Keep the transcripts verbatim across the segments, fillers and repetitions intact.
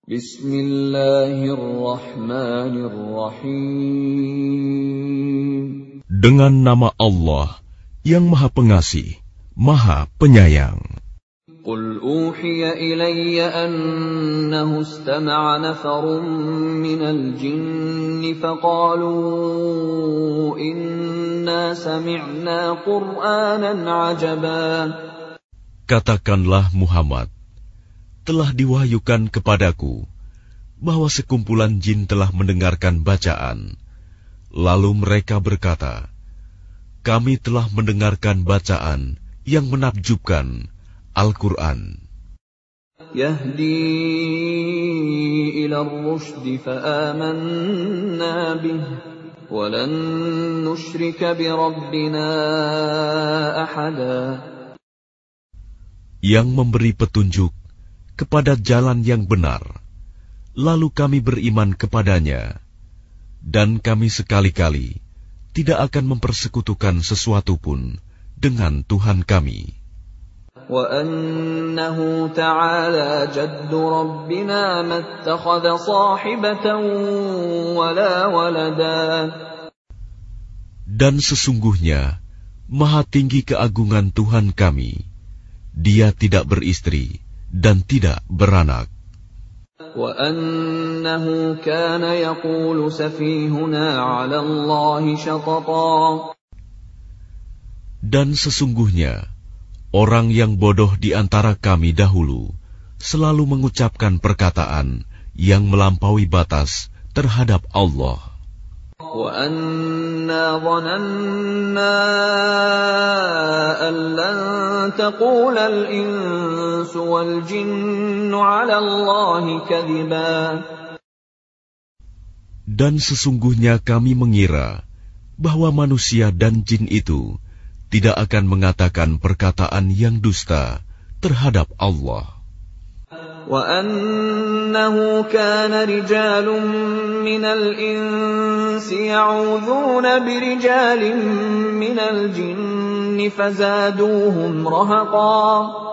Bismillahirrahmanirrahim. Dengan nama Allah yang Maha Pengasih, Maha Penyayang. Qul uhiya ilayya annahu istama'a nafarun minal jinni faqalu inna sami'na Qur'anan 'ajaban. Katakanlah Muhammad, telah diwahyukan kepadaku bahwa sekumpulan jin telah mendengarkan bacaan. Lalu mereka berkata, kami telah mendengarkan bacaan yang menakjubkan, Al-Quran. Yahdi ila ar-rushdi fa'amanna bih, walan nushrika bi rabbina ahada. Yang memberi petunjuk kepada jalan yang benar, lalu kami beriman kepadanya, dan kami sekali-kali tidak akan mempersekutukan sesuatu pun dengan Tuhan kami. Wa annahu ta'ala jaddu rabbina mattakhadha sahibatan wala walada. Dan sesungguhnya maha tinggi keagungan Tuhan kami, Dia tidak beristri dan tidak beranak. Wa annahu kana yaqulu safihuna 'ala Allahi syatata. Dan sesungguhnya orang yang bodoh di antara kami dahulu selalu mengucapkan perkataan yang melampaui batas terhadap Allah. Wa anna dhananna an lan taqula al-insu wal jinnu 'ala Allahi kadhiba. Dan sesungguhnya kami mengira bahwa manusia dan jin itu tidak akan mengatakan perkataan yang dusta terhadap Allah. Wa annahu kana rijalun minal insi ya'udhuna birijalin minal jinni fazaduhum rahaqa.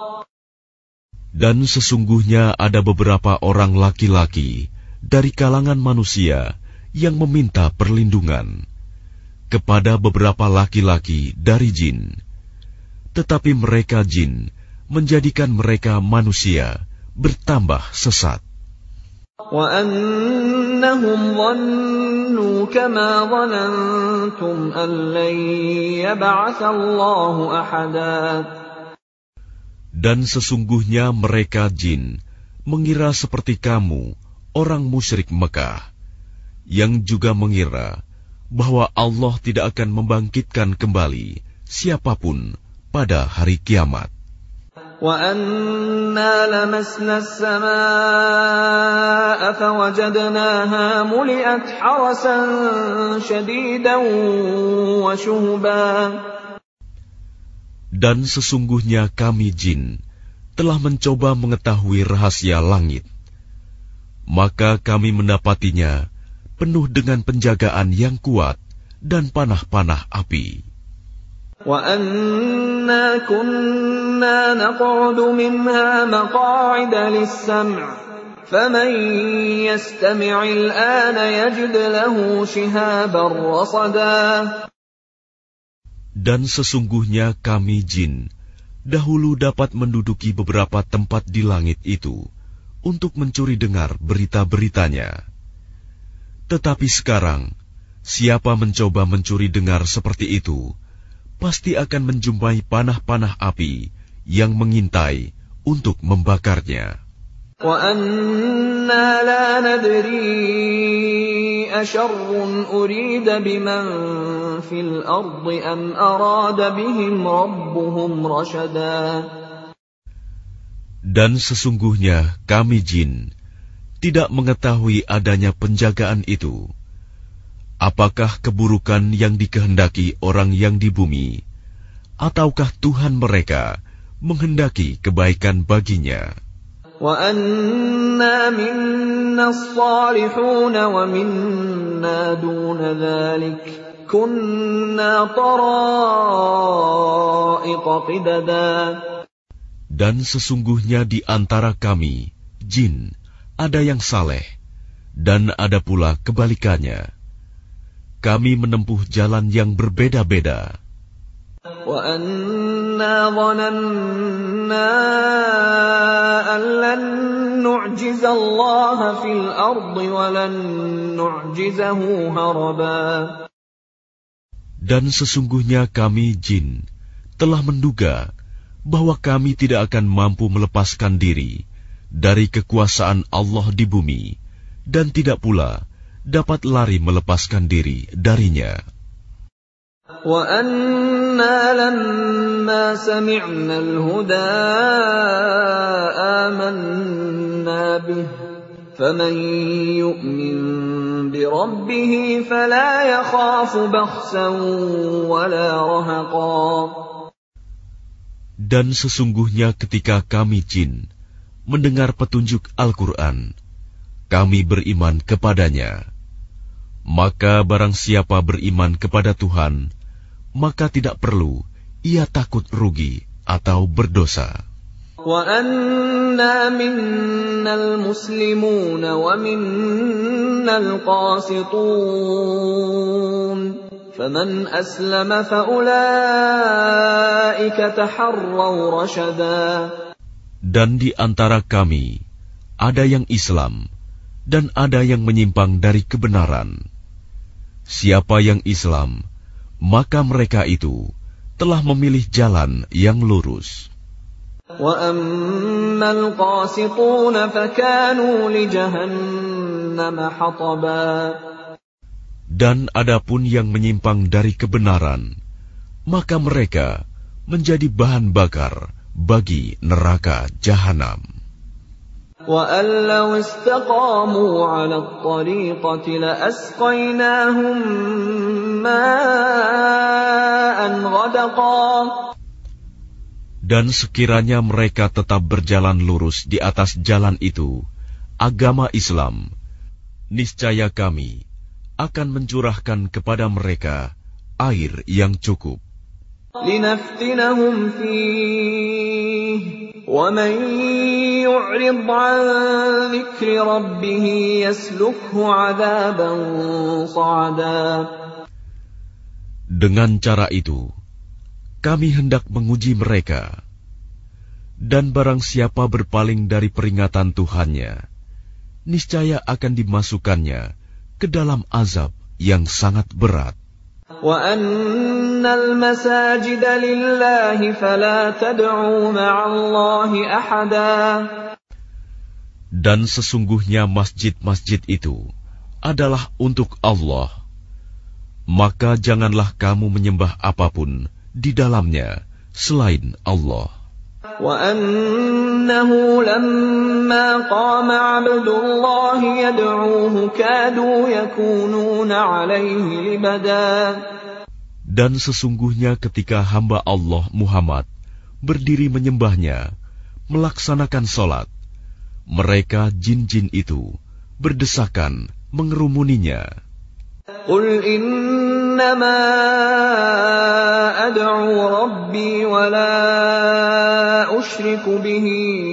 Dan sesungguhnya ada beberapa orang laki-laki dari kalangan manusia yang meminta perlindungan kepada beberapa laki-laki dari jin, tetapi mereka jin menjadikan mereka manusia bertambah sesat. Wa annahum dhannu kama dhanantum an lan yab'atsa Allahu ahada. Dan sesungguhnya mereka jin mengira seperti kamu, orang musyrik Mekah, yang juga mengira bahwa Allah tidak akan membangkitkan kembali siapapun pada hari kiamat. Wa anna lamasna as-samaa'a fawajadnaha muli'at harasan shadidan wa shuhuban. Dan sesungguhnya kami jin telah mencoba mengetahui rahasia langit, maka kami mendapatinya penuh dengan penjagaan yang kuat dan panah-panah api. Wa anna kunna naq'udu minha maq'ida lis-sam' faman yastami' al-ana yajid lahu shihaban rasada. Dan sesungguhnya kami jin dahulu dapat menduduki beberapa tempat di langit itu untuk mencuri dengar berita-beritanya. Tetapi sekarang, siapa mencoba mencuri dengar seperti itu, pasti akan menjumpai panah-panah api yang mengintai untuk membakarnya. Wa anna la nadri asharrun urida biman fil ardi am arada bihim rabbuhum rashada. Dan sesungguhnya kami jin tidak mengetahui adanya penjagaan itu. Apakah keburukan yang dikehendaki orang yang di bumi, ataukah Tuhan mereka menghendaki kebaikan baginya? Wa anna minna as-salihun wa minna duna dhalik kunna tara'iqa qidada. Dan sesungguhnya di antara kami, jin, ada yang saleh, dan ada pula kebalikannya. Kami menempuh jalan yang berbeda-beda. وَأَنَّا ظَنَنَّا أَن لَّن نُّعْجِزَ اللَّهَ فِي الْأَرْضِ وَلَن نُّعْجِزَهُ هَرَبًا. Dan sesungguhnya kami jin telah menduga bahwa kami tidak akan mampu melepaskan diri dari kekuasaan Allah di bumi, dan tidak pula dapat lari melepaskan diri darinya. وَأَنَّا لَمَّا سَمِعْنَا الْهُدَىٰ آمَنَّا بِهِ فَمَن يُؤْمِن بِرَبِّهِ فَلَا يَخَافُ بَخْسًا وَلَا رَهَقًا. Dan sesungguhnya ketika kami jin mendengar petunjuk Al-Quran, kami beriman kepadanya. Maka barang siapa beriman kepada Tuhan, maka tidak perlu ia takut rugi atau berdosa. وَأَنَّا مِنَّا الْمُسْلِمُونَ وَمِنَّا الْقَاسِطُونَ فَمَنْ أَسْلَمَ فَأُولَٰئِكَ تَحَرَّوْا رَشَدًا. Dan di antara kami ada yang Islam dan ada yang menyimpang dari kebenaran. Siapa yang Islam, maka mereka itu telah memilih jalan yang lurus. وَأَمَّا الْقَاسِطُونَ فَكَانُوا لِجَهَنَّمَ حَطَبًا. Dan adapun yang menyimpang dari kebenaran, maka mereka menjadi bahan bakar bagi neraka jahanam. وَأَن لَّوْ اسْتَقَامُوا عَلَى الطَّرِيقَةِ لَأَسْقَيْنَاهُم مَّاءً غَدَقًا. Dan sekiranya mereka tetap berjalan lurus di atas jalan itu, agama Islam, niscaya kami akan mencurahkan kepada mereka air yang cukup. لِنَفْتِنَهُمْ فِيهِ وَمَن يُعْرِضْ عَن ذِكْرِ رَبِّهِ يَسْلُكْهُ عَذَابًا صَعَدًا. Dengan cara itu, kami hendak menguji mereka. Dan barang siapa berpaling dari peringatan Tuhannya, niscaya akan dimasukkannya ke dalam azab yang sangat berat. وَأَنَّ الْمَسَاجِدَ لِلَّهِ فَلَا تَدْعُوا مَعَ اللَّهِ أَحَدًا. Dan sesungguhnya masjid-masjid itu adalah untuk Allah. Maka janganlah kamu menyembah apapun di dalamnya selain Allah. وَأَنَّهُ لَمَّا قَامَ عَبْدُ اللَّهِ يَدْعُوهُ كَادُوا يَكُونُونَ عَلَيْهِ لِبَدًا. Dan sesungguhnya ketika hamba Allah Muhammad berdiri menyembahnya, melaksanakan sholat, mereka jin-jin itu berdesakan mengerumuninya. قُلْ إِنَّمَا أَدْعُو رَبِّي وَلَا أُشْرِكُ بِهِ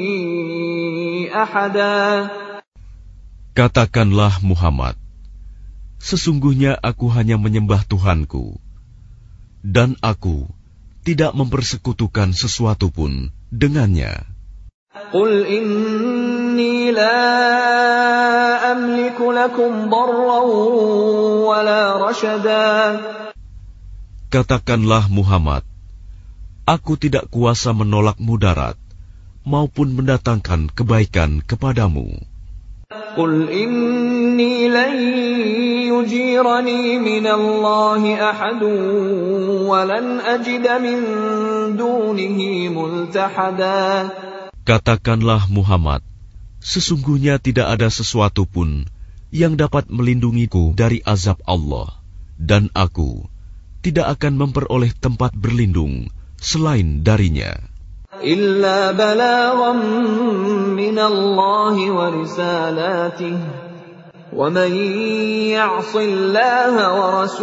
أَحَدًا. Katakanlah Muhammad, sesungguhnya aku hanya menyembah Tuhanku, dan aku tidak mempersekutukan sesuatu pun dengannya. قُلْ إِنِّي لَا أَمْلِكُ لَكُمْ ضَرًّا وَلَا رَشَدًا. Katakanlah Muhammad, aku tidak kuasa menolak mudarat maupun mendatangkan kebaikan kepadamu. قُلْ إِنِّي لَن يُجِيرَنِي مِنَ اللَّهِ أَحَدٌ وَلَنْ أَجِدَ مِن دُونِهِ مُلْتَحَدًا. Katakanlah Muhammad, sesungguhnya tidak ada sesuatu pun yang dapat melindungiku dari azab Allah, dan aku tidak akan memperoleh tempat berlindung selain darinya. إِلَّا بَلَاغًا مِّنَ اللَّهِ وَرِسَالَاتِهِ وَمَن يَعْصِ اللَّهَ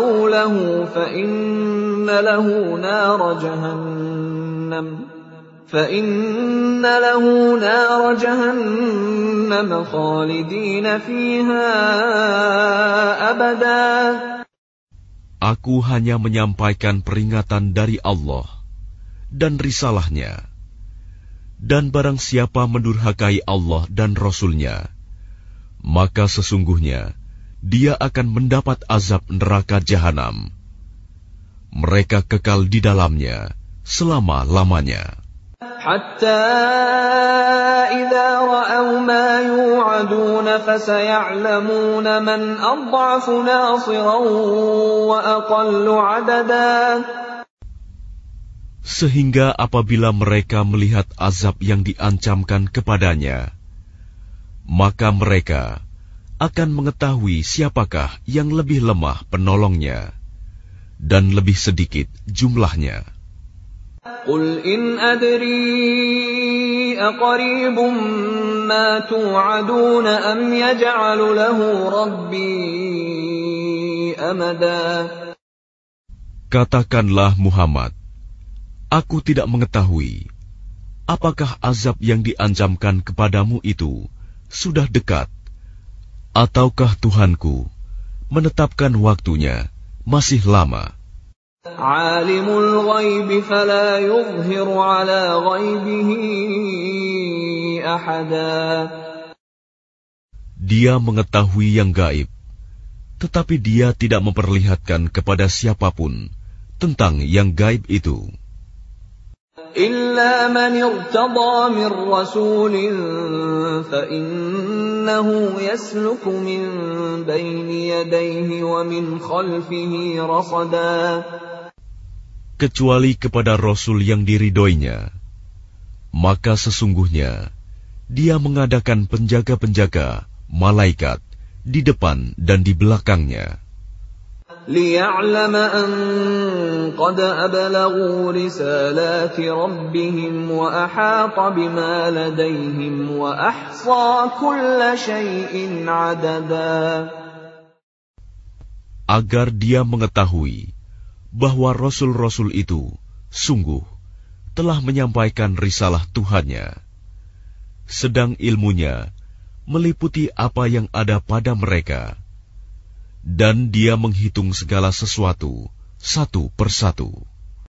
وَرَسُولَهُ فَإِنَّ لَهُ نَارَ جَهَنَّمَ فَإِنَّ لَهُ نَارَ جَهَنَّمَ خَالِدِينَ فِيهَا أَبَدًا. Aku hanya menyampaikan peringatan dari Allah dan risalahnya. Dan barang siapa mendurhakai Allah dan Rasul-Nya, maka sesungguhnya dia akan mendapat azab neraka jahanam. Mereka kekal di dalamnya selama-lamanya. حَتَّى إِذَا رَأَوْا مَا يُوعَدُونَ فَسَيَعْلَمُونَ مَنْ أَضْعَفُ نَاصِرًا وَأَقَلُّ عَدَدًا. Sehingga apabila mereka melihat azab yang diancamkan kepadanya, maka mereka akan mengetahui siapakah yang lebih lemah penolongnya dan lebih sedikit jumlahnya. قُلْ إِنْ أَدْرِي أَقَرِيبٌ مَا تُوعَدُونَ أَمْ يَجْعَلُ لَهُ رَبِّي أَمَدًا. Katakanlah Muhammad, aku tidak mengetahui apakah azab yang diancamkan kepadamu itu sudah dekat, ataukah Tuhanku menetapkan waktunya masih lama. Alimul ghaib fala yuzhir ala ghaibihi ahada. Dia mengetahui yang gaib, tetapi dia tidak memperlihatkan kepada siapapun tentang yang gaib itu. Illa man irtada min rasulin fa innahu yasluku min bayni yadayhi wa min khalfihi rasada. Kecuali kepada Rasul yang diridhoinya, maka sesungguhnya dia mengadakan penjaga-penjaga malaikat di depan dan di belakangnya. لِيَعْلَمَ أَنْ قَدْ أَبْلَغُوا رِسَالَاتِ رَبِّهِمْ وَأَحَاطَ بِمَا لَدَيْهِمْ وَأَحْصَى كُلَّ شَيْءٍ عَدَدًا. Agar dia mengetahui bahwa Rasul-Rasul itu sungguh telah menyampaikan risalah Tuhannya, sedang ilmunya meliputi apa yang ada pada mereka, dan dia menghitung segala sesuatu satu persatu.